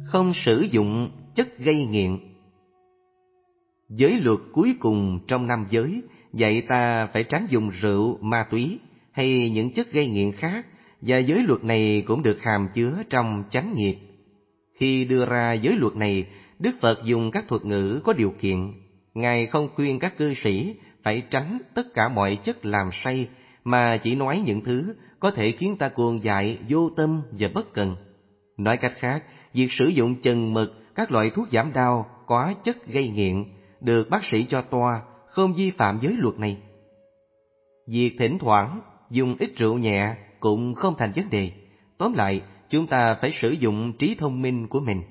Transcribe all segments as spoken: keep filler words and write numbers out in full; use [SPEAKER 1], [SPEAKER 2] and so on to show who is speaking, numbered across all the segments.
[SPEAKER 1] không sử dụng chất gây nghiện. Giới luật cuối cùng trong năm giới dạy ta phải tránh dùng rượu, ma túy hay những chất gây nghiện khác, và giới luật này cũng được hàm chứa trong chánh nghiệp. Khi đưa ra giới luật này, Đức Phật dùng các thuật ngữ có điều kiện. Ngài không khuyên các cư sĩ phải tránh tất cả mọi chất làm say, mà chỉ nói những thứ có thể khiến ta cuồng dại, vô tâm và bất cần. Nói cách khác, việc sử dụng chừng mực các loại thuốc giảm đau có chất gây nghiện được bác sĩ cho toa không vi phạm giới luật này. Việc thỉnh thoảng dùng ít rượu nhẹ cũng không thành vấn đề. Tóm lại, chúng ta phải sử dụng trí thông minh của mình.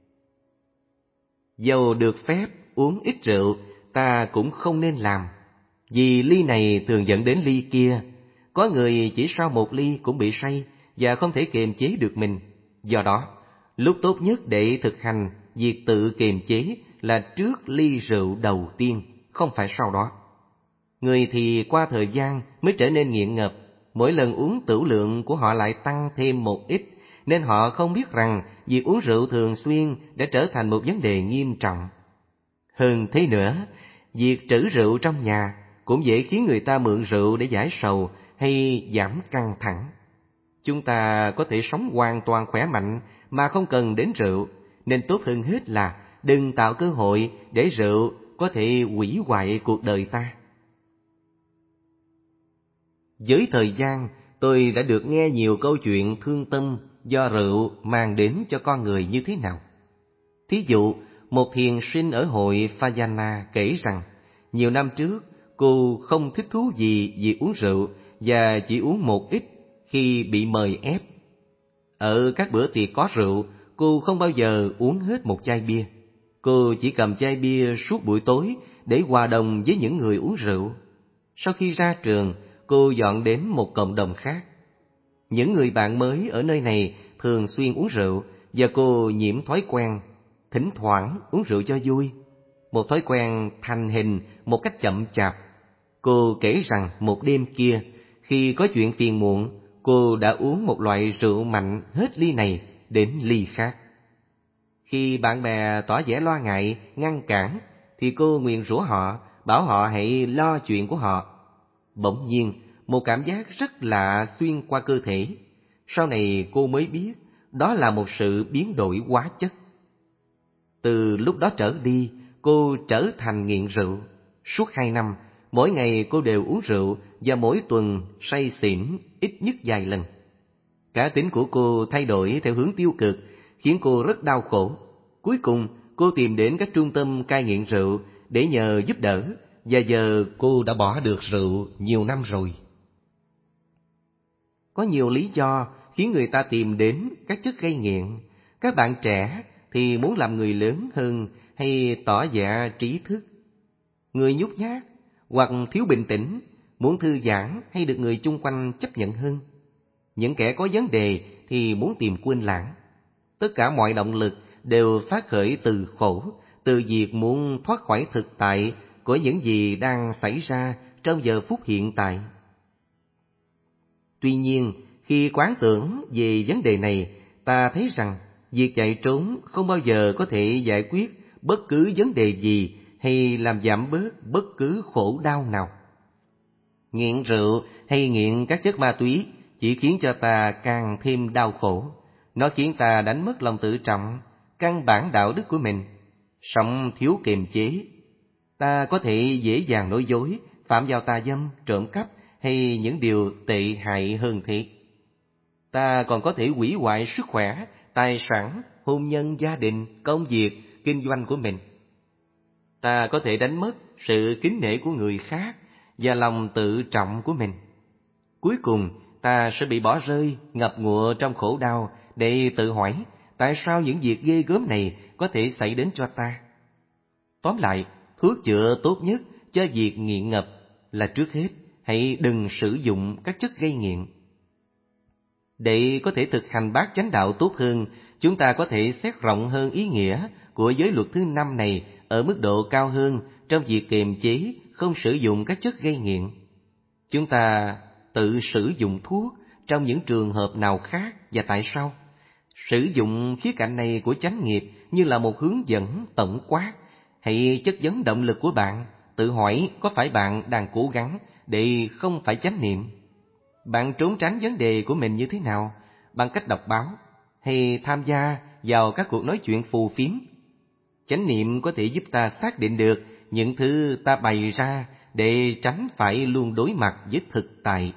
[SPEAKER 1] Dầu được phép uống ít rượu, ta cũng không nên làm, vì ly này thường dẫn đến ly kia. Có người chỉ sau một ly cũng bị say và không thể kiềm chế được mình. Do đó, lúc tốt nhất để thực hành việc tự kiềm chế là trước ly rượu đầu tiên, không phải sau đó. Người thì qua thời gian mới trở nên nghiện ngập, mỗi lần uống tửu lượng của họ lại tăng thêm một ít, nên họ không biết rằng việc uống rượu thường xuyên đã trở thành một vấn đề nghiêm trọng. Hơn thế nữa, việc trữ rượu trong nhà cũng dễ khiến người ta mượn rượu để giải sầu hay giảm căng thẳng. Chúng ta có thể sống hoàn toàn khỏe mạnh mà không cần đến rượu, nên tốt hơn hết là đừng tạo cơ hội để rượu có thể hủy hoại cuộc đời ta. Với thời gian, tôi đã được nghe nhiều câu chuyện thương tâm do rượu mang đến cho con người như thế nào. Thí dụ, một thiền sinh ở hội Vajrayana kể rằng, nhiều năm trước, cô không thích thú gì việc uống rượu và chỉ uống một ít khi bị mời ép. Ở các bữa tiệc có rượu, cô không bao giờ uống hết một chai bia. Cô chỉ cầm chai bia suốt buổi tối để hòa đồng với những người uống rượu. Sau khi ra trường, cô dọn đến một cộng đồng khác. Những người bạn mới ở nơi này thường xuyên uống rượu và cô nhiễm thói quen, thỉnh thoảng uống rượu cho vui. Một thói quen thành hình một cách chậm chạp. Cô kể rằng một đêm kia, khi có chuyện phiền muộn, cô đã uống một loại rượu mạnh hết ly này đến ly khác. Khi bạn bè tỏ vẻ lo ngại, ngăn cản, thì cô nguyền rủa họ, bảo họ hãy lo chuyện của họ. Bỗng nhiên, một cảm giác rất lạ xuyên qua cơ thể. Sau này cô mới biết, đó là một sự biến đổi hóa chất. Từ lúc đó trở đi, cô trở thành nghiện rượu. Suốt hai năm, mỗi ngày cô đều uống rượu và mỗi tuần say xỉn ít nhất vài lần. Cá tính của cô thay đổi theo hướng tiêu cực, khiến cô rất đau khổ. Cuối cùng, cô tìm đến các trung tâm cai nghiện rượu để nhờ giúp đỡ, và giờ cô đã bỏ được rượu nhiều năm rồi. Có nhiều lý do khiến người ta tìm đến các chất gây nghiện. Các bạn trẻ thì muốn làm người lớn hơn hay tỏ vẻ trí thức. Người nhút nhát hoặc thiếu bình tĩnh, muốn thư giãn hay được người chung quanh chấp nhận hơn. Những kẻ có vấn đề thì muốn tìm quên lãng. Tất cả mọi động lực đều phát khởi từ khổ, từ việc muốn thoát khỏi thực tại của những gì đang xảy ra trong giờ phút hiện tại. Tuy nhiên, khi quán tưởng về vấn đề này, ta thấy rằng việc chạy trốn không bao giờ có thể giải quyết bất cứ vấn đề gì hay làm giảm bớt bất cứ khổ đau nào. Nghiện rượu hay nghiện các chất ma túy chỉ khiến cho ta càng thêm đau khổ. Nó khiến ta đánh mất lòng tự trọng, căn bản đạo đức của mình, sống thiếu kiềm chế. Ta có thể dễ dàng nói dối, phạm vào tà dâm, trộm cắp hay những điều tệ hại hơn thế. Ta còn có thể hủy hoại sức khỏe, tài sản, hôn nhân, gia đình, công việc, kinh doanh của mình. Ta có thể đánh mất sự kính nể của người khác và lòng tự trọng của mình. Cuối cùng, ta sẽ bị bỏ rơi, ngập ngụa trong khổ đau để tự hỏi tại sao những việc ghê gớm này có thể xảy đến cho ta. Tóm lại, thuốc chữa tốt nhất cho việc nghiện ngập là trước hết hãy đừng sử dụng các chất gây nghiện. Để có thể thực hành bát chánh đạo tốt hơn, chúng ta có thể xét rộng hơn ý nghĩa của giới luật thứ năm này ở mức độ cao hơn trong việc kiềm chế không sử dụng các chất gây nghiện. Chúng ta tự sử dụng thuốc trong những trường hợp nào khác và tại sao? Sử dụng khía cạnh này của chánh nghiệp như là một hướng dẫn tổng quát, hãy chất vấn động lực của bạn, tự hỏi có phải bạn đang cố gắng để không phải chánh niệm. Bạn trốn tránh vấn đề của mình như thế nào? Bằng cách đọc báo hay tham gia vào các cuộc nói chuyện phù phiếm? Chánh niệm có thể giúp ta xác định được những thứ ta bày ra để tránh phải luôn đối mặt với thực tại.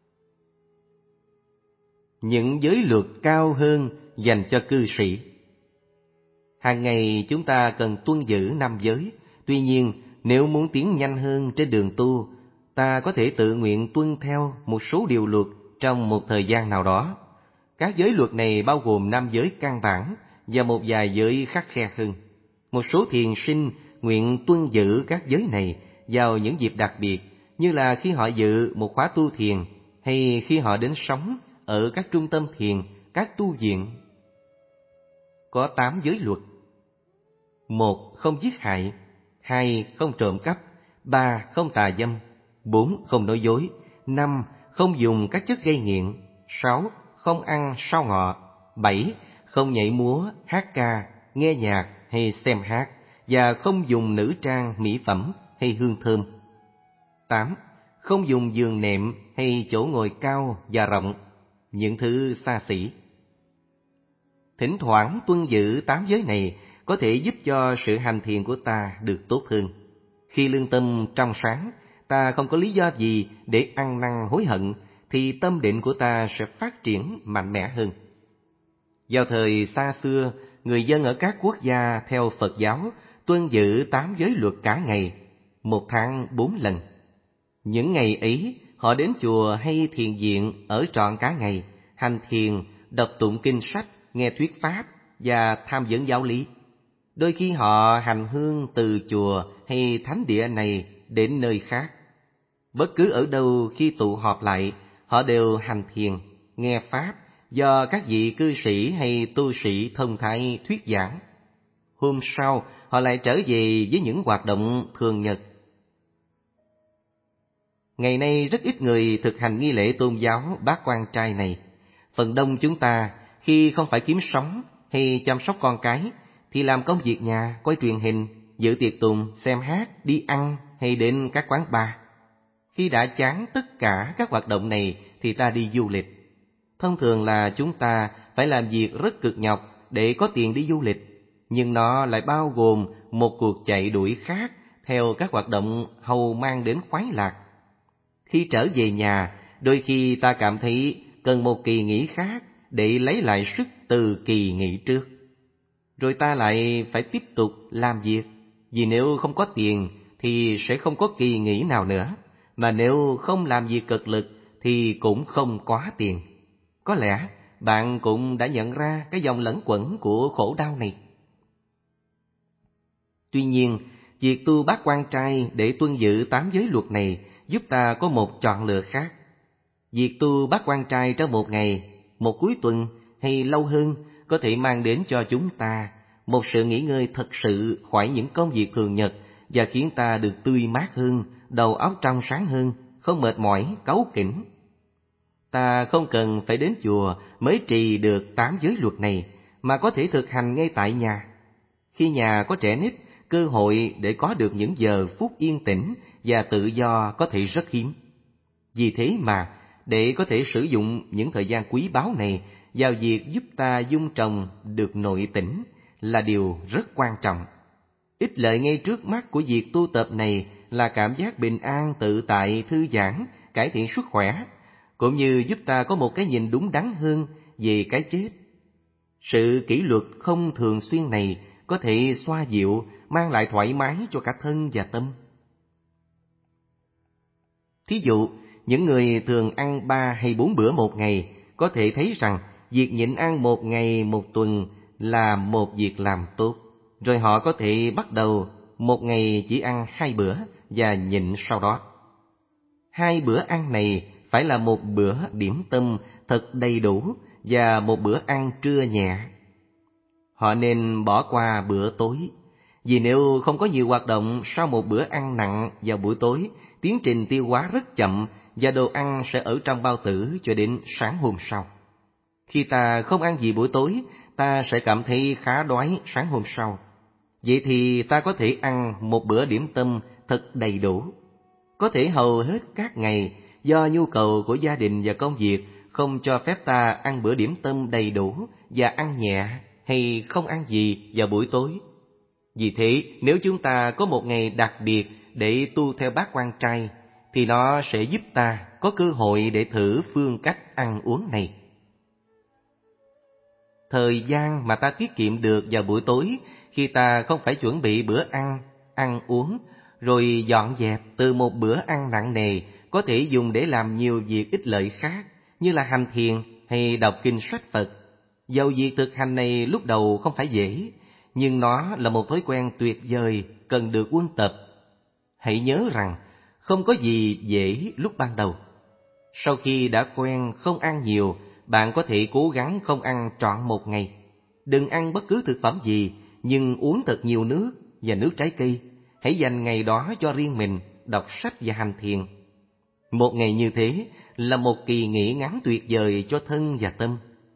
[SPEAKER 1] Những giới luật cao hơn dành cho cư sĩ. Hàng ngày chúng ta cần tuân giữ năm giới. Tuy nhiên, nếu muốn tiến nhanh hơn trên đường tu, ta có thể tự nguyện tuân theo một số điều luật trong một thời gian nào đó. Các giới luật này bao gồm năm giới căn bản và một vài giới khắt khe hơn. Một số thiền sinh nguyện tuân giữ các giới này vào những dịp đặc biệt, như là khi họ dự một khóa tu thiền hay khi họ đến sống ở các trung tâm thiền, các tu viện. Có tám giới luật. Một, không giết hại. Hai, không trộm cắp. Ba, không tà dâm. Bốn, không nói dối. Năm, không dùng các chất gây nghiện. Sáu, không ăn sau ngọ. Bảy, không nhảy múa, hát ca, nghe nhạc hay xem hát, và không dùng nữ trang, mỹ phẩm hay hương thơm. Tám, không dùng giường nệm hay chỗ ngồi cao và rộng, những thứ xa xỉ. Thỉnh thoảng tuân giữ tám giới này có thể giúp cho sự hành thiền của ta được tốt hơn. Khi lương tâm trong sáng, ta không có lý do gì để ăn năn hối hận, thì tâm định của ta sẽ phát triển mạnh mẽ hơn. Vào thời xa xưa, người dân ở các quốc gia theo Phật giáo tuân giữ tám giới luật cả ngày, một tháng bốn lần. Những ngày ấy, họ đến chùa hay thiền viện ở trọn cả ngày, hành thiền, đọc tụng kinh sách, nghe thuyết pháp và tham vấn giáo lý. Đôi khi họ hành hương từ chùa hay thánh địa này đến nơi khác. Bất cứ ở đâu khi tụ họp lại, họ đều hành thiền, nghe pháp do các vị cư sĩ hay tu sĩ thông thái thuyết giảng. Hôm sau, họ lại trở về với những hoạt động thường nhật. Ngày nay rất ít người thực hành nghi lễ tôn giáo bát quan trai này. Phần đông chúng ta, khi không phải kiếm sống hay chăm sóc con cái, thì làm công việc nhà, coi truyền hình, dự tiệc tùng, xem hát, đi ăn hay đến các quán bar. Khi đã chán tất cả các hoạt động này thì ta đi du lịch. Thông thường là chúng ta phải làm việc rất cực nhọc để có tiền đi du lịch, nhưng nó lại bao gồm một cuộc chạy đuổi khác theo các hoạt động hầu mang đến khoái lạc. Khi trở về nhà, đôi khi ta cảm thấy cần một kỳ nghỉ khác để lấy lại sức từ kỳ nghỉ trước. Rồi ta lại phải tiếp tục làm việc, vì nếu không có tiền thì sẽ không có kỳ nghỉ nào nữa, mà nếu không làm việc cực lực thì cũng không có tiền. Có lẽ bạn cũng đã nhận ra cái dòng lẫn quẩn của khổ đau này. Tuy nhiên, việc tu bát quan trai để tuân giữ tám giới luật này giúp ta có một chọn lựa khác. Việc tu bát quan trai trong một ngày, một cuối tuần hay lâu hơn có thể mang đến cho chúng ta một sự nghỉ ngơi thật sự khỏi những công việc thường nhật và khiến ta được tươi mát hơn, đầu óc trong sáng hơn, không mệt mỏi, cáu kỉnh. Ta không cần phải đến chùa mới trì được tám giới luật này, mà có thể thực hành ngay tại nhà. Khi nhà có trẻ nít, cơ hội để có được những giờ phút yên tĩnh và tự do có thể rất hiếm. Vì thế mà, để có thể sử dụng những thời gian quý báu này vào việc giúp ta dung trồng được nội tỉnh là điều rất quan trọng. Ích lợi ngay trước mắt của việc tu tập này là cảm giác bình an, tự tại, thư giãn, cải thiện sức khỏe, cũng như giúp ta có một cái nhìn đúng đắn hơn về cái chết. Sự kỷ luật không thường xuyên này có thể xoa dịu, mang lại thoải mái cho cả thân và tâm. Thí dụ, những người thường ăn ba hay bốn bữa một ngày có thể thấy rằng việc nhịn ăn một ngày một tuần là một việc làm tốt. Rồi họ có thể bắt đầu một ngày chỉ ăn hai bữa và nhịn sau đó. Hai bữa ăn này phải là một bữa điểm tâm thật đầy đủ và một bữa ăn trưa nhẹ. Họ nên bỏ qua bữa tối, vì nếu không có nhiều hoạt động sau một bữa ăn nặng vào buổi tối, tiến trình tiêu hóa rất chậm và đồ ăn sẽ ở trong bao tử cho đến sáng hôm sau. Khi ta không ăn gì buổi tối, ta sẽ cảm thấy khá đói sáng hôm sau. Vậy thì ta có thể ăn một bữa điểm tâm thật đầy đủ. Có thể hầu hết các ngày, do nhu cầu của gia đình và công việc không cho phép ta ăn bữa điểm tâm đầy đủ và ăn nhẹ hay không ăn gì vào buổi tối. Vì thế, nếu chúng ta có một ngày đặc biệt để tu theo bát quan trai, thì nó sẽ giúp ta có cơ hội để thử phương cách ăn uống này. Thời gian mà ta tiết kiệm được vào buổi tối, khi ta không phải chuẩn bị bữa ăn, ăn uống, rồi dọn dẹp từ một bữa ăn nặng nề, có thể dùng để làm nhiều việc ích lợi khác, như là hành thiền hay đọc kinh sách Phật. Dầu việc thực hành này lúc đầu không phải dễ, nhưng nó là một thói quen tuyệt vời cần được huân tập. Hãy nhớ rằng, không có gì dễ lúc ban đầu. Sau khi đã quen không ăn nhiều, bạn có thể cố gắng không ăn trọn một ngày. Đừng ăn bất cứ thực phẩm gì, nhưng uống thật nhiều nước và nước trái cây. Hãy dành ngày đó cho riêng mình, đọc sách và hành thiền. Một ngày như thế là một kỳ nghỉ ngắn tuyệt vời cho thân và tâm.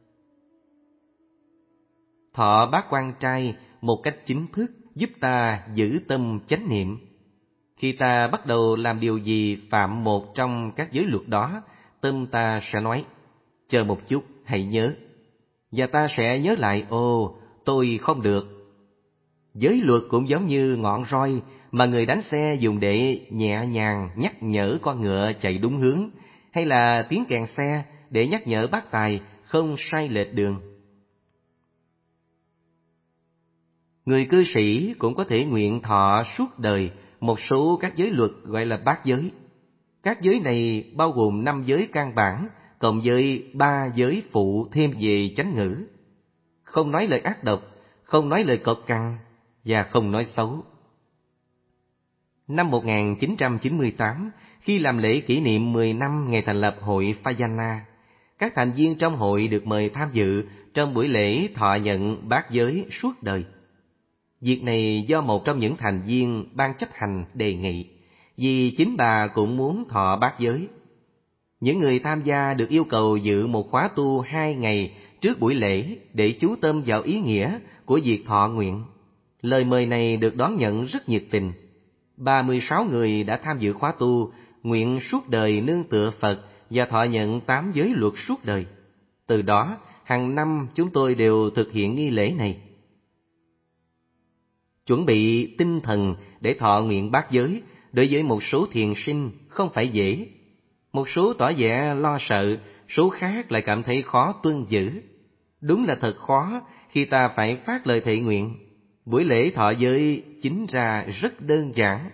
[SPEAKER 1] Thọ bát quan trai một cách chính thức giúp ta giữ tâm chánh niệm. Khi ta bắt đầu làm điều gì phạm một trong các giới luật đó, tâm ta sẽ nói, chờ một chút, hãy nhớ. Và ta sẽ nhớ lại, ồ, tôi không được. Giới luật cũng giống như ngọn roi mà người đánh xe dùng để nhẹ nhàng nhắc nhở con ngựa chạy đúng hướng, hay là tiếng kèn xe để nhắc nhở bác tài không sai lệch đường. Người cư sĩ cũng có thể nguyện thọ suốt đời một số các giới luật gọi là bát giới. Các giới này bao gồm năm giới căn bản, cộng với ba giới phụ thêm về chánh ngữ. Không nói lời ác độc, không nói lời cộc cằn và không nói xấu. Năm một nghìn chín trăm chín mươi tám, khi làm lễ kỷ niệm mười năm ngày thành lập hội Vajrayana, các thành viên trong hội được mời tham dự trong buổi lễ thọ nhận bát giới suốt đời. Việc này do một trong những thành viên ban chấp hành đề nghị, vì chính bà cũng muốn thọ bát giới. Những người tham gia được yêu cầu dự một khóa tu hai ngày trước buổi lễ để chú tâm vào ý nghĩa của việc thọ nguyện. Lời mời này được đón nhận rất nhiệt tình. ba mươi sáu người đã tham dự khóa tu, nguyện suốt đời nương tựa Phật và thọ nhận tám giới luật suốt đời. Từ đó, hàng năm chúng tôi đều thực hiện nghi lễ này. Chuẩn bị tinh thần để thọ nguyện bát giới đối với một số thiền sinh không phải dễ. Một số tỏ vẻ lo sợ, số khác lại cảm thấy khó tuân giữ. Đúng là thật khó khi ta phải phát lời thệ nguyện. Buổi lễ thọ giới chính ra rất đơn giản.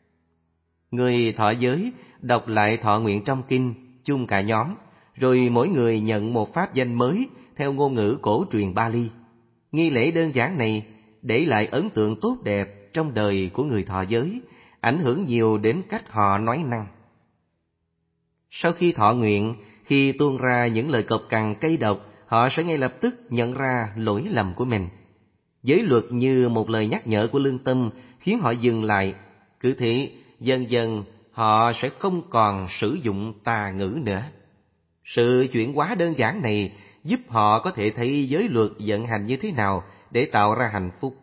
[SPEAKER 1] Người thọ giới đọc lại thọ nguyện trong kinh chung cả nhóm, rồi mỗi người nhận một pháp danh mới theo ngôn ngữ cổ truyền Bali. Nghi lễ đơn giản này để lại ấn tượng tốt đẹp trong đời của người thọ giới, ảnh hưởng nhiều đến cách họ nói năng. Sau khi thọ nguyện, khi tuôn ra những lời cộc cằn cay độc, họ sẽ ngay lập tức nhận ra lỗi lầm của mình. Giới luật như một lời nhắc nhở của lương tâm khiến họ dừng lại. Cứ thế, dần dần họ sẽ không còn sử dụng tà ngữ nữa. Sự chuyển hóa đơn giản này giúp họ có thể thấy giới luật vận hành như thế nào để tạo ra hạnh phúc.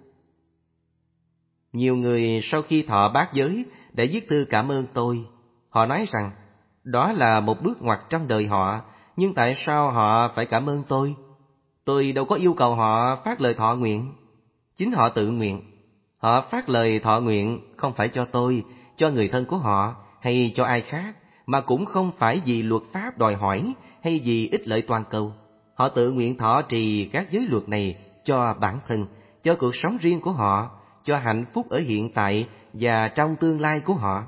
[SPEAKER 1] Nhiều người sau khi thọ bát giới đã viết thư cảm ơn tôi. Họ nói rằng đó là một bước ngoặt trong đời họ, nhưng tại sao họ phải cảm ơn tôi? Tôi đâu có yêu cầu họ phát lời thọ nguyện. Chính họ tự nguyện. Họ phát lời thọ nguyện không phải cho tôi, cho người thân của họ hay cho ai khác, mà cũng không phải vì luật pháp đòi hỏi hay vì ích lợi toàn cầu. Họ tự nguyện thọ trì các giới luật này cho bản thân, cho cuộc sống riêng của họ, cho hạnh phúc ở hiện tại và trong tương lai của họ.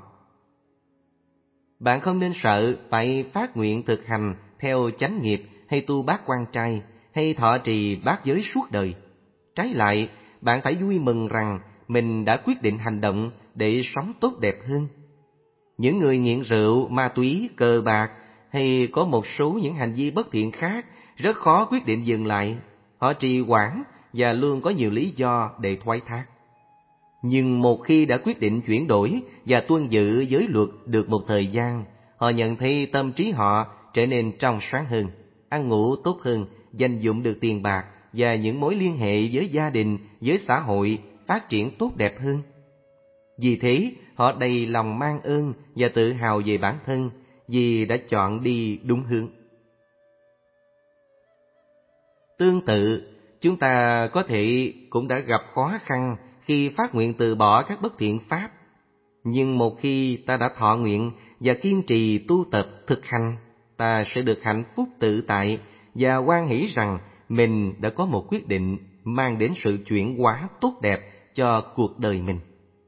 [SPEAKER 1] Bạn không nên sợ phải phát nguyện thực hành theo chánh nghiệp hay tu bát quan trai hay thọ trì bát giới suốt đời. Trái lại, bạn phải vui mừng rằng mình đã quyết định hành động để sống tốt đẹp hơn. Những người nghiện rượu, ma túy, cờ bạc hay có một số những hành vi bất thiện khác rất khó quyết định dừng lại. Họ trì hoãn và luôn có nhiều lý do để thoái thác. Nhưng một khi đã quyết định chuyển đổi và tuân giữ giới luật được một thời gian, họ nhận thấy tâm trí họ trở nên trong sáng hơn. ăn ngủ tốt hơn, dành dụm được tiền bạc và những mối liên hệ với gia đình, với xã hội phát triển tốt đẹp hơn. Vì thế, họ đầy lòng mang ơn và tự hào về bản thân vì đã chọn đi đúng hướng. Tương tự, chúng ta có thể cũng đã gặp khó khăn khi phát nguyện từ bỏ các bất thiện pháp. Nhưng một khi ta đã thọ nguyện và kiên trì tu tập thực hành, ta sẽ được hạnh phúc tự tại và hoan hỷ rằng mình đã có một quyết định mang đến sự chuyển hóa tốt đẹp cho cuộc đời mình.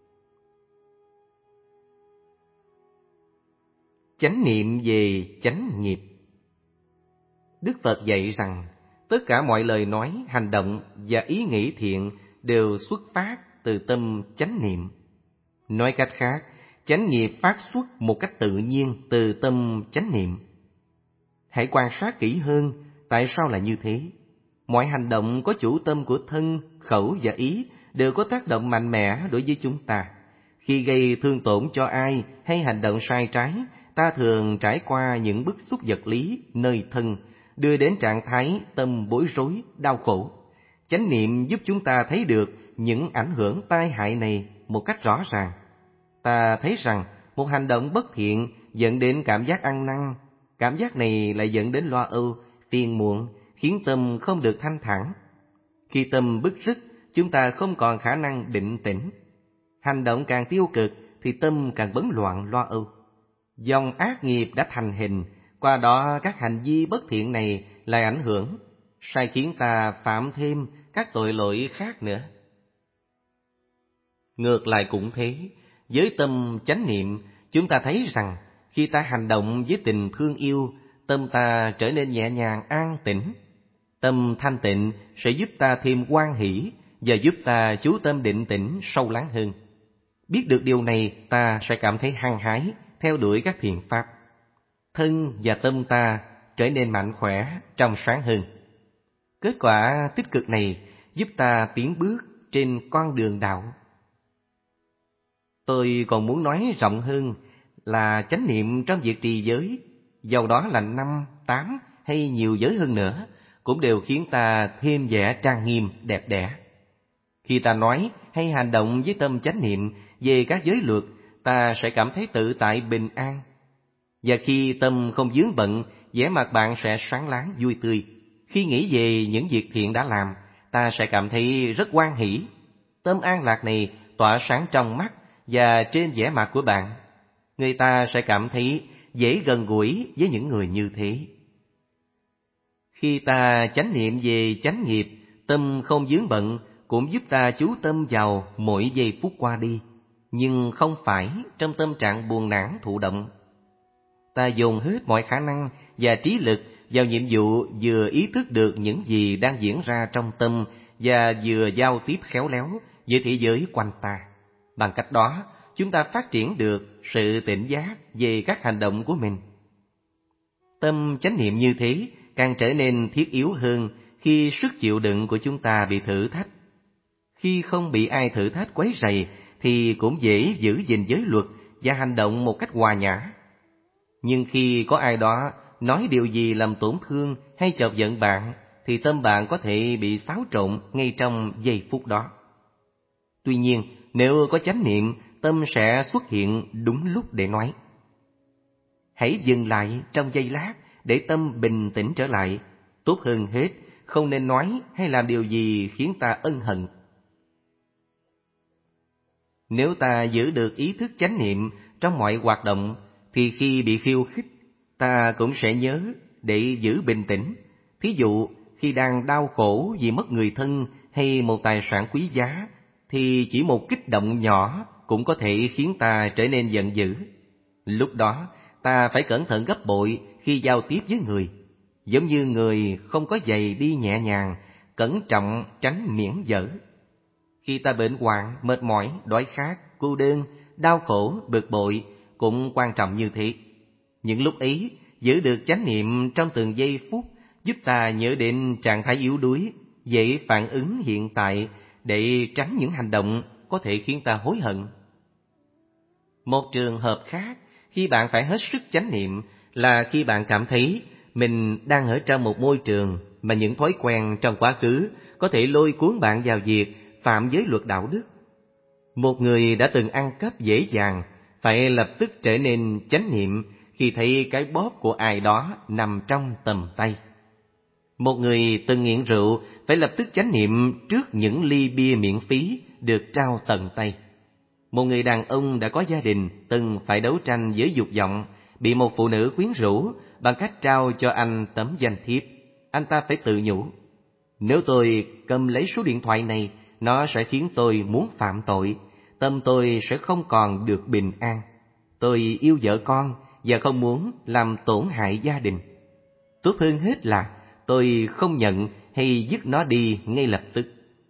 [SPEAKER 1] Chánh niệm về chánh nghiệp. Đức Phật dạy rằng tất cả mọi lời nói, hành động và ý nghĩ thiện đều xuất phát từ tâm chánh niệm. Nói cách khác, chánh nghiệp phát xuất một cách tự nhiên từ tâm chánh niệm. Hãy quan sát kỹ hơn tại sao là như thế. Mọi hành động có chủ tâm của thân, khẩu và ý đều có tác động mạnh mẽ đối với chúng ta. Khi gây thương tổn cho ai hay hành động sai trái, ta thường trải qua những bức xúc vật lý nơi thân, đưa đến trạng thái tâm bối rối, đau khổ. Chánh niệm giúp chúng ta thấy được những ảnh hưởng tai hại này một cách rõ ràng. Ta thấy rằng một hành động bất thiện dẫn đến cảm giác ăn năn. Cảm giác này lại dẫn đến lo âu, phiền muộn, khiến tâm không được thanh thản. Khi tâm bứt rứt, chúng ta không còn khả năng định tĩnh. Hành động càng tiêu cực thì tâm càng bấn loạn lo âu. Dòng ác nghiệp đã thành hình, qua đó các hành vi bất thiện này lại ảnh hưởng, sai khiến ta phạm thêm các tội lỗi khác nữa. Ngược lại cũng thế, với tâm chánh niệm, chúng ta thấy rằng khi ta hành động với tình thương yêu, tâm ta trở nên nhẹ nhàng an tĩnh. Tâm thanh tịnh sẽ giúp ta thêm hoan hỷ và giúp ta chú tâm định tĩnh sâu lắng hơn. Biết được điều này, ta sẽ cảm thấy hăng hái theo đuổi các thiện pháp. Thân và tâm ta trở nên mạnh khỏe, trong sáng hơn. Kết quả tích cực này giúp ta tiến bước trên con đường đạo. Tôi còn muốn nói rộng hơn là chánh niệm trong việc trì giới, dầu đó là năm, tám hay nhiều giới hơn nữa, cũng đều khiến ta thêm vẻ trang nghiêm, đẹp đẽ. Khi ta nói hay hành động với tâm chánh niệm về các giới luật, ta sẽ cảm thấy tự tại bình an. Và khi tâm không vướng bận, vẻ mặt bạn sẽ sáng láng vui tươi. Khi nghĩ về những việc thiện đã làm, ta sẽ cảm thấy rất hoan hỷ. Tâm an lạc này tỏa sáng trong mắt và trên vẻ mặt của bạn. Người ta sẽ cảm thấy dễ gần gũi với những người như thế. Khi ta chánh niệm về chánh nghiệp, tâm không vướng bận cũng giúp ta chú tâm vào mỗi giây phút qua đi, nhưng không phải trong tâm trạng buồn nản thụ động. Ta dồn hết mọi khả năng và trí lực vào nhiệm vụ vừa ý thức được những gì đang diễn ra trong tâm và vừa giao tiếp khéo léo với thế giới quanh ta. Bằng cách đó, chúng ta phát triển được sự tỉnh giác về các hành động của mình. Tâm chánh niệm như thế càng trở nên thiết yếu hơn khi sức chịu đựng của chúng ta bị thử thách. Khi không bị ai thử thách quấy rầy thì cũng dễ giữ gìn giới luật và hành động một cách hòa nhã. Nhưng khi có ai đó nói điều gì làm tổn thương hay chọc giận bạn, thì tâm bạn có thể bị xáo trộn ngay trong giây phút đó. Tuy nhiên, nếu có chánh niệm, tâm sẽ xuất hiện đúng lúc để nói. Hãy dừng lại trong giây lát để tâm bình tĩnh trở lại. Tốt hơn hết, không nên nói hay làm điều gì khiến ta ân hận. Nếu ta giữ được ý thức chánh niệm trong mọi hoạt động, thì khi bị khiêu khích, ta cũng sẽ nhớ để giữ bình tĩnh. Thí dụ, khi đang đau khổ vì mất người thân hay một tài sản quý giá, thì chỉ một kích động nhỏ cũng có thể khiến ta trở nên giận dữ. Lúc đó, ta phải cẩn thận gấp bội khi giao tiếp với người. Giống như người không có giày đi nhẹ nhàng, cẩn trọng tránh miễn dở. Khi ta bệnh hoạn, mệt mỏi, đói khát, cô đơn, đau khổ, bực bội cũng quan trọng như thế. Những lúc ấy, giữ được chánh niệm trong từng giây phút giúp ta nhớ đến trạng thái yếu đuối, dễ phản ứng hiện tại để tránh những hành động có thể khiến ta hối hận. Một trường hợp khác, khi bạn phải hết sức chánh niệm là khi bạn cảm thấy mình đang ở trong một môi trường mà những thói quen trong quá khứ có thể lôi cuốn bạn vào việc phạm giới luật đạo đức. Một người đã từng ăn cắp dễ dàng phải lập tức trở nên chánh niệm khi thấy cái bóp của ai đó nằm trong tầm tay. Một người từng nghiện rượu phải lập tức chánh niệm trước những ly bia miễn phí được trao tận tay. Một người đàn ông đã có gia đình từng phải đấu tranh với dục vọng, bị một phụ nữ quyến rũ bằng cách trao cho anh tấm danh thiếp. Anh ta phải tự nhủ: nếu tôi cầm lấy số điện thoại này, nó sẽ khiến tôi muốn phạm tội, tâm tôi sẽ không còn được bình an. Tôi yêu vợ con và không muốn làm tổn hại gia đình. Tốt hơn hết là tôi không nhận hay dứt nó đi ngay lập tức.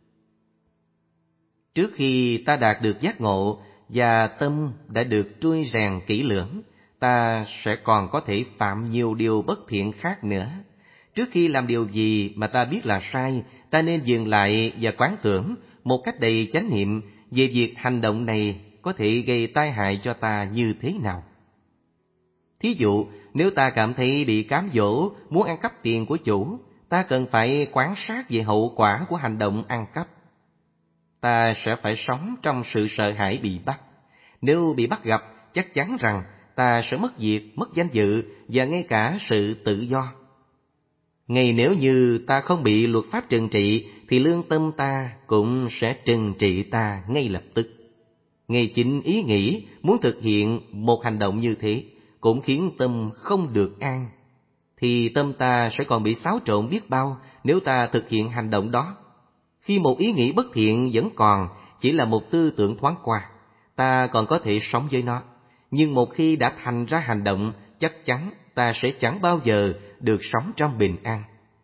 [SPEAKER 1] Trước khi ta đạt được giác ngộ và tâm đã được trui rèn kỹ lưỡng, ta sẽ còn có thể phạm nhiều điều bất thiện khác nữa. Trước khi làm điều gì mà ta biết là sai, ta nên dừng lại và quán tưởng một cách đầy chánh niệm về việc hành động này có thể gây tai hại cho ta như thế nào. Thí dụ, nếu ta cảm thấy bị cám dỗ muốn ăn cắp tiền của chủ, ta cần phải quan sát về hậu quả của hành động ăn cắp. Ta sẽ phải sống trong sự sợ hãi bị bắt. Nếu bị bắt gặp, chắc chắn rằng ta sẽ mất việc, mất danh dự và ngay cả sự tự do. Ngay nếu như ta không bị luật pháp trừng trị, thì lương tâm ta cũng sẽ trừng trị ta ngay lập tức. Ngay chính ý nghĩ muốn thực hiện một hành động như thế cũng khiến tâm không được an, thì tâm ta sẽ còn bị xáo trộn biết bao nếu ta thực hiện hành động đó. Khi một ý nghĩ bất thiện vẫn còn chỉ là một tư tưởng thoáng qua, ta còn có thể sống với nó. Nhưng một khi đã thành ra hành động, chắc chắn ta sẽ chẳng bao giờ được sống trong bình an.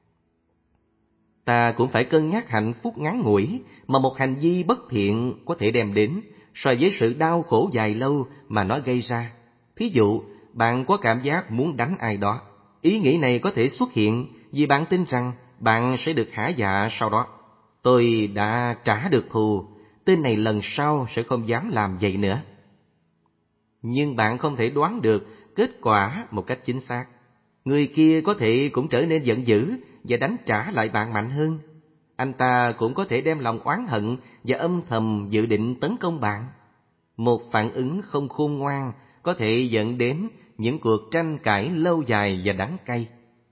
[SPEAKER 1] Ta cũng phải cân nhắc hạnh phúc ngắn ngủi mà một hành vi bất thiện có thể đem đến so với sự đau khổ dài lâu mà nó gây ra. Thí dụ, bạn có cảm giác muốn đánh ai đó. Ý nghĩ này có thể xuất hiện vì bạn tin rằng bạn sẽ được hả dạ sau đó. Tôi đã trả được thù, tên này lần sau sẽ không dám làm vậy nữa. Nhưng bạn không thể đoán được kết quả một cách chính xác. Người kia có thể cũng trở nên giận dữ và đánh trả lại bạn mạnh hơn. Anh ta cũng có thể đem lòng oán hận và âm thầm dự định tấn công bạn. Một phản ứng không khôn ngoan có thể dẫn đến những cuộc tranh cãi lâu dài và đắng cay.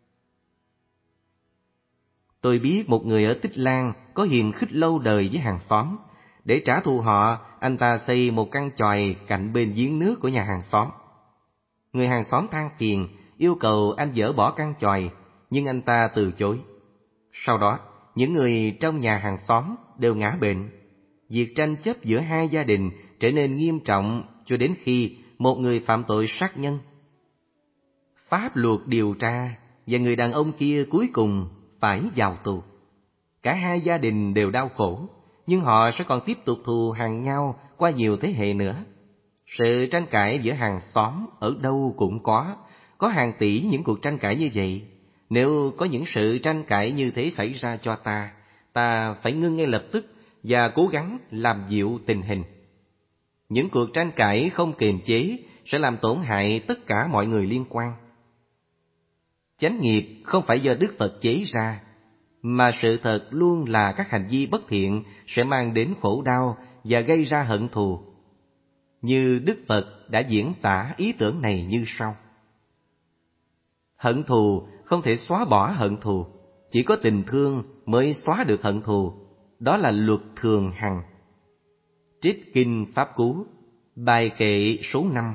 [SPEAKER 1] Tôi biết một người ở Tích Lan có hiềm khích lâu đời với hàng xóm. Để trả thù họ, anh ta xây một căn chòi cạnh bên giếng nước của nhà hàng xóm. Người hàng xóm than phiền, yêu cầu anh dỡ bỏ căn chòi, nhưng anh ta từ chối. Sau đó, những người trong nhà hàng xóm đều ngã bệnh. Việc tranh chấp giữa hai gia đình trở nên nghiêm trọng cho đến khi một người phạm tội sát nhân. Pháp luật điều tra và người đàn ông kia cuối cùng phải vào tù. Cả hai gia đình đều đau khổ, nhưng họ sẽ còn tiếp tục thù hằn nhau qua nhiều thế hệ nữa. Sự tranh cãi giữa hàng xóm ở đâu cũng có, có hàng tỷ những cuộc tranh cãi như vậy. Nếu có những sự tranh cãi như thế xảy ra cho ta, ta phải ngưng ngay lập tức và cố gắng làm dịu tình hình. Những cuộc tranh cãi không kiềm chế sẽ làm tổn hại tất cả mọi người liên quan. Chánh nghiệp không phải do Đức Phật chế ra, mà sự thật luôn là các hành vi bất thiện sẽ mang đến khổ đau và gây ra hận thù. Như Đức Phật đã diễn tả ý tưởng này như sau: hận thù không thể xóa bỏ hận thù, chỉ có tình thương mới xóa được hận thù. Đó là luật thường hằng. Trích Kinh Pháp Cú, bài kệ số năm.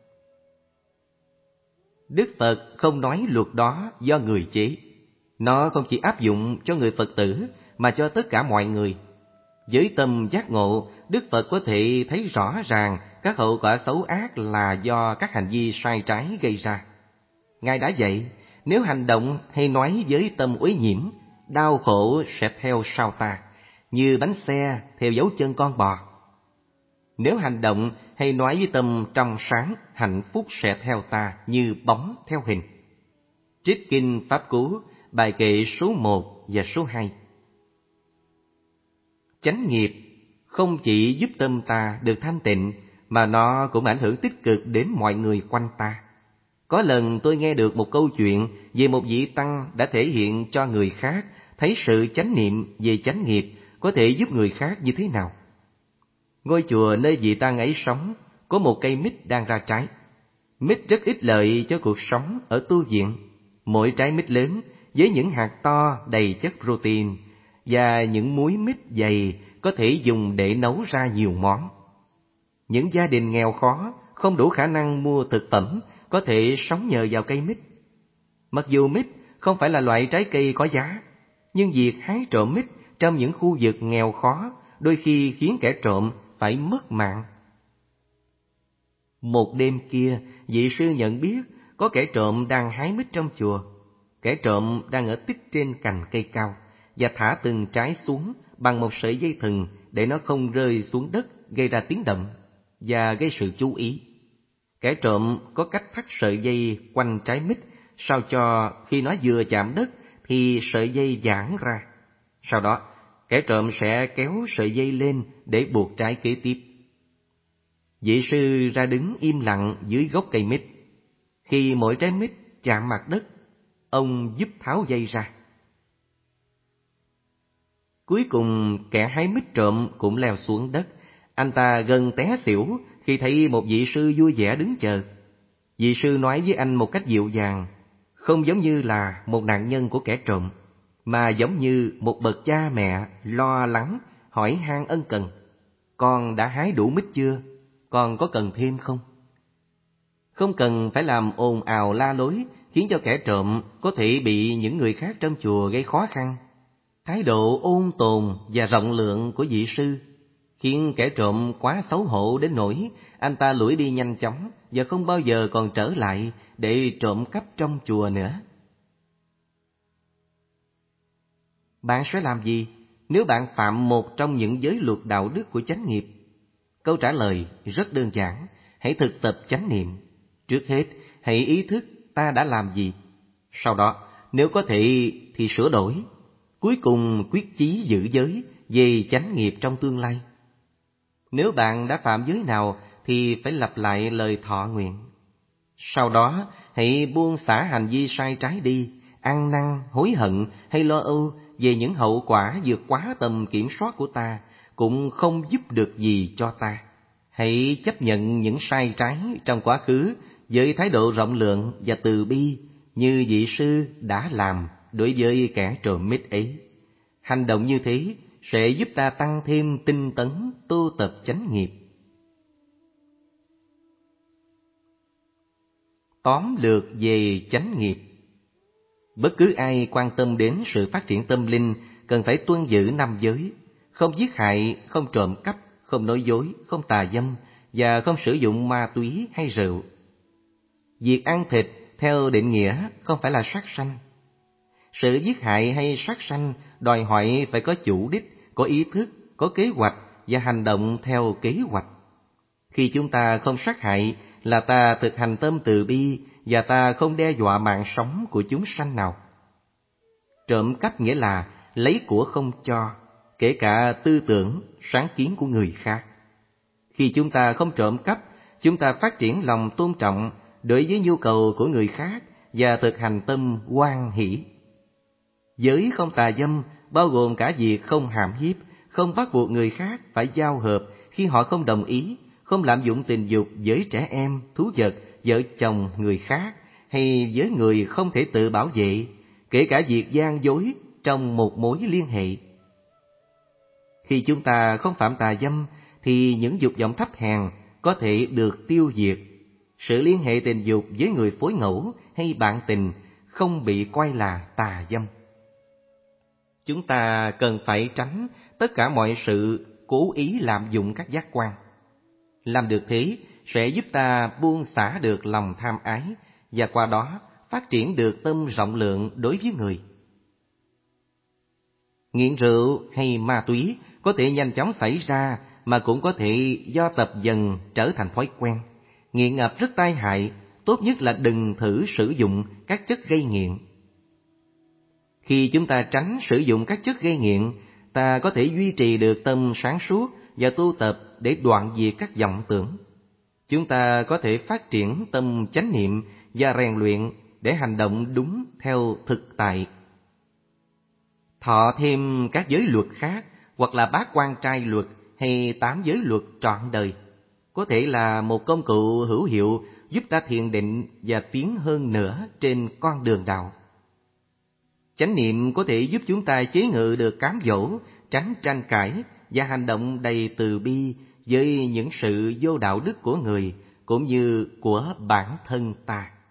[SPEAKER 1] Đức Phật không nói luật đó do người chế. Nó không chỉ áp dụng cho người Phật tử mà cho tất cả mọi người. Với tâm giác ngộ, Đức Phật có thể thấy rõ ràng các hậu quả xấu ác là do các hành vi sai trái gây ra. Ngài đã dạy, nếu hành động hay nói với tâm uế nhiễm, đau khổ sẽ theo sau ta, như bánh xe theo dấu chân con bò. Nếu hành động hay nói với tâm trong sáng, hạnh phúc sẽ theo ta như bóng theo hình. Trích Kinh Pháp Cú, bài kệ số một và số hai. Chánh nghiệp không chỉ giúp tâm ta được thanh tịnh, mà nó cũng ảnh hưởng tích cực đến mọi người quanh ta. Có lần tôi nghe được một câu chuyện về một vị tăng đã thể hiện cho người khác thấy sự chánh niệm về chánh nghiệp có thể giúp người khác như thế nào. Ngôi chùa nơi vị tăng ấy sống có một cây mít đang ra trái. Mít rất ích lợi cho cuộc sống ở tu viện. Mỗi trái mít lớn với những hạt to đầy chất protein và những múi mít dày có thể dùng để nấu ra nhiều món. Những gia đình nghèo khó không đủ khả năng mua thực phẩm có thể sống nhờ vào cây mít. Mặc dù mít không phải là loại trái cây có giá, nhưng việc hái trộm mít trong những khu vực nghèo khó đôi khi khiến kẻ trộm phải mất mạng. Một đêm kia, vị sư nhận biết có kẻ trộm đang hái mít trong chùa. Kẻ trộm đang ở tích trên cành cây cao và thả từng trái xuống bằng một sợi dây thừng để nó không rơi xuống đất gây ra tiếng động và gây sự chú ý. Kẻ trộm có cách thắt sợi dây quanh trái mít sao cho khi nó vừa chạm đất thì sợi dây giãn ra. Sau đó, kẻ trộm sẽ kéo sợi dây lên để buộc trái kế tiếp. Vị sư ra đứng im lặng dưới gốc cây mít. Khi mỗi trái mít chạm mặt đất, ông giúp tháo dây ra. Cuối cùng kẻ hái mít trộm cũng leo xuống đất. Anh ta gần té xỉu khi thấy một vị sư vui vẻ đứng chờ. Vị sư nói với anh một cách dịu dàng, không giống như là một nạn nhân của kẻ trộm, mà giống như một bậc cha mẹ lo lắng hỏi han ân cần. Con đã hái đủ mít chưa? Con có cần thêm không? Không cần phải làm ồn ào la lối khiến cho kẻ trộm có thể bị những người khác trong chùa gây khó khăn. Thái độ ôn tồn và rộng lượng của vị sư khiến kẻ trộm quá xấu hổ đến nỗi anh ta lủi đi nhanh chóng và không bao giờ còn trở lại để trộm cắp trong chùa nữa. Bạn sẽ làm gì nếu bạn phạm một trong những giới luật đạo đức của chánh nghiệp? Câu trả lời rất đơn giản, hãy thực tập chánh niệm. Trước hết, hãy ý thức ta đã làm gì. Sau đó, nếu có thể thì sửa đổi. Cuối cùng quyết chí giữ giới về chánh nghiệp trong tương lai. Nếu bạn đã phạm giới nào thì phải lặp lại lời thọ nguyện. Sau đó, hãy buông xả hành vi sai trái đi, ăn năn, hối hận hay lo âu về những hậu quả vượt quá tầm kiểm soát của ta cũng không giúp được gì cho ta. Hãy chấp nhận những sai trái trong quá khứ với thái độ rộng lượng và từ bi như vị sư đã làm đối với kẻ trộm mít ấy. Hành động như thế sẽ giúp ta tăng thêm tinh tấn tu tập chánh nghiệp. Tóm lược về chánh nghiệp. Bất cứ ai quan tâm đến sự phát triển tâm linh cần phải tuân giữ năm giới: không giết hại, không trộm cắp, không nói dối, không tà dâm và không sử dụng ma túy hay rượu. Việc ăn thịt theo định nghĩa không phải là sát sanh. Sự giết hại hay sát sanh đòi hỏi phải có chủ đích, có ý thức, có kế hoạch và hành động theo kế hoạch. Khi chúng ta không sát hại là ta thực hành tâm từ bi và ta không đe dọa mạng sống của chúng sanh nào. Trộm cắp nghĩa là lấy của không cho, kể cả tư tưởng, sáng kiến của người khác. Khi chúng ta không trộm cắp, chúng ta phát triển lòng tôn trọng đối với nhu cầu của người khác và thực hành tâm hoan hỷ. Giới không tà dâm bao gồm cả việc không hãm hiếp, không bắt buộc người khác phải giao hợp khi họ không đồng ý, không lạm dụng tình dục với trẻ em, thú vật, vợ chồng người khác hay với người không thể tự bảo vệ, kể cả việc gian dối trong một mối liên hệ. Khi chúng ta không phạm tà dâm thì những dục vọng thấp hèn có thể được tiêu diệt. Sự liên hệ tình dục với người phối ngẫu hay bạn tình không bị coi là tà dâm. Chúng ta cần phải tránh tất cả mọi sự cố ý lạm dụng các giác quan. Làm được thế sẽ giúp ta buông xả được lòng tham ái và qua đó phát triển được tâm rộng lượng đối với người. Nghiện rượu hay ma túy có thể nhanh chóng xảy ra mà cũng có thể do tập dần trở thành thói quen. Nghiện ngập rất tai hại, tốt nhất là đừng thử sử dụng các chất gây nghiện. Khi chúng ta tránh sử dụng các chất gây nghiện, ta có thể duy trì được tâm sáng suốt và tu tập để đoạn diệt các vọng tưởng. chúng ta có thể phát triển tâm chánh niệm và rèn luyện để hành động đúng theo thực tại. Thọ thêm các giới luật khác, hoặc là bát quan trai luật hay tám giới luật trọn đời, có thể là một công cụ hữu hiệu giúp ta thiền định và tiến hơn nữa trên con đường đạo. Chánh niệm có thể giúp chúng ta chế ngự được cám dỗ, tránh tranh cãi và hành động đầy từ bi với những sự vô đạo đức của người cũng như của bản thân ta.